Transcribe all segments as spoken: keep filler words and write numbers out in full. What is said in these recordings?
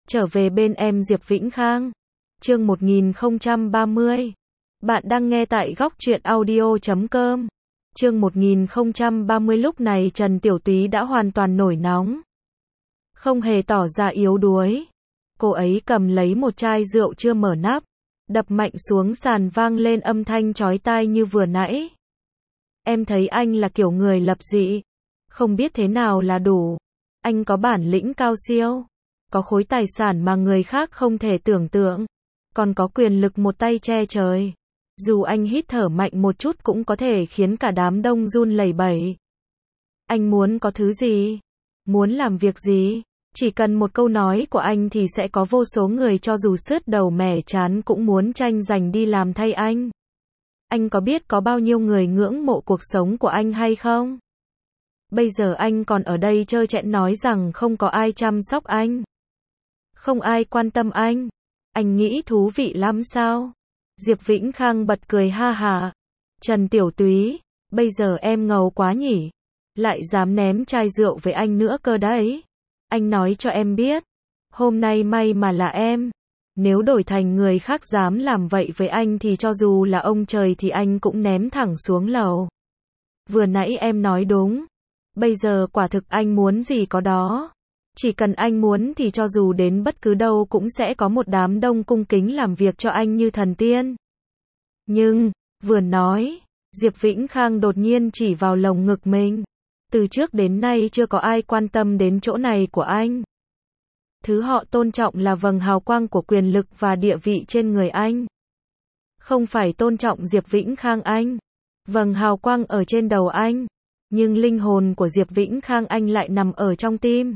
Trở về bên em Diệp Vĩnh Khang. Chương một nghìn không trăm ba mươi. Bạn đang nghe tại góc truyện audio chấm com. Chương một nghìn không trăm ba mươi. Lúc này Trần Tiểu Túy đã hoàn toàn nổi nóng. Không hề tỏ ra yếu đuối. Cô ấy cầm lấy một chai rượu chưa mở nắp, đập mạnh xuống sàn, vang lên âm thanh chói tai như vừa nãy. Em thấy anh là kiểu người lập dị, không biết thế nào là đủ. Anh có bản lĩnh cao siêu, có khối tài sản mà người khác không thể tưởng tượng, còn có quyền lực một tay che trời. Dù anh hít thở mạnh một chút cũng có thể khiến cả đám đông run lẩy bẩy. Anh muốn có thứ gì? Muốn làm việc gì? Chỉ cần một câu nói của anh thì sẽ có vô số người cho dù sứt đầu mẻ trán cũng muốn tranh giành đi làm thay anh. Anh có biết có bao nhiêu người ngưỡng mộ cuộc sống của anh hay không? Bây giờ anh còn ở đây trơ trẽn nói rằng không có ai chăm sóc anh, không ai quan tâm anh. Anh nghĩ thú vị lắm sao? Diệp Vĩnh Khang bật cười ha hả. Trần Tiểu Túy, bây giờ em ngầu quá nhỉ? Lại dám ném chai rượu với anh nữa cơ đấy. Anh nói cho em biết, hôm nay may mà là em. Nếu đổi thành người khác dám làm vậy với anh thì cho dù là ông trời thì anh cũng ném thẳng xuống lầu. Vừa nãy em nói đúng. Bây giờ quả thực anh muốn gì có đó. Chỉ cần anh muốn thì cho dù đến bất cứ đâu cũng sẽ có một đám đông cung kính làm việc cho anh như thần tiên. Nhưng, vừa nói, Diệp Vĩnh Khang đột nhiên chỉ vào lồng ngực mình. Từ trước đến nay chưa có ai quan tâm đến chỗ này của anh. Thứ họ tôn trọng là vầng hào quang của quyền lực và địa vị trên người anh. Không phải tôn trọng Diệp Vĩnh Khang anh. Vầng hào quang ở trên đầu anh. Nhưng linh hồn của Diệp Vĩnh Khang anh lại nằm ở trong tim.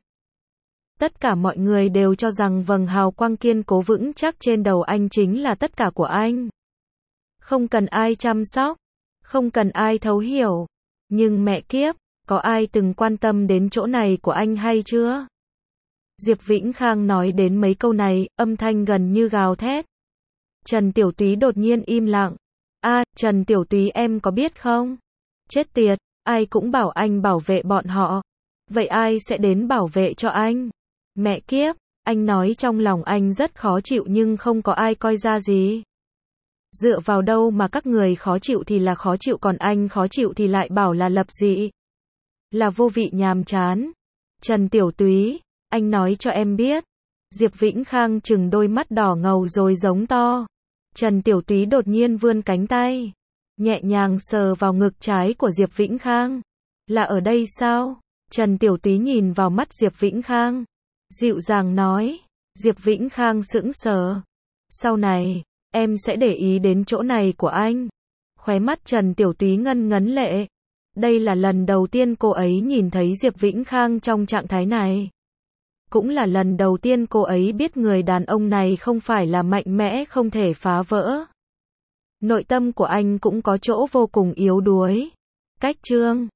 Tất cả mọi người đều cho rằng vầng hào quang kiên cố vững chắc trên đầu anh chính là tất cả của anh. Không cần ai chăm sóc, không cần ai thấu hiểu. Nhưng mẹ kiếp, có ai từng quan tâm đến chỗ này của anh hay chưa? Diệp Vĩnh Khang nói đến mấy câu này, âm thanh gần như gào thét. Trần Tiểu Túy đột nhiên im lặng. A, à, Trần Tiểu Túy em có biết không? Chết tiệt, ai cũng bảo anh bảo vệ bọn họ. Vậy ai sẽ đến bảo vệ cho anh? Mẹ kiếp, anh nói trong lòng anh rất khó chịu nhưng không có ai coi ra gì. Dựa vào đâu mà các người khó chịu thì là khó chịu còn anh khó chịu thì lại bảo là lập dị? Là vô vị nhàm chán. Trần Tiểu Túy, anh nói cho em biết. Diệp Vĩnh Khang trừng đôi mắt đỏ ngầu rồi giống to. Trần Tiểu Túy đột nhiên vươn cánh tay, nhẹ nhàng sờ vào ngực trái của Diệp Vĩnh Khang. Là ở đây sao? Trần Tiểu Túy nhìn vào mắt Diệp Vĩnh Khang, dịu dàng nói. Diệp Vĩnh Khang sững sờ. Sau này, em sẽ để ý đến chỗ này của anh. Khóe mắt Trần Tiểu Túy ngân ngấn lệ. Đây là lần đầu tiên cô ấy nhìn thấy Diệp Vĩnh Khang trong trạng thái này. Cũng là lần đầu tiên cô ấy biết người đàn ông này không phải là mạnh mẽ không thể phá vỡ. Nội tâm của anh cũng có chỗ vô cùng yếu đuối. Cách chương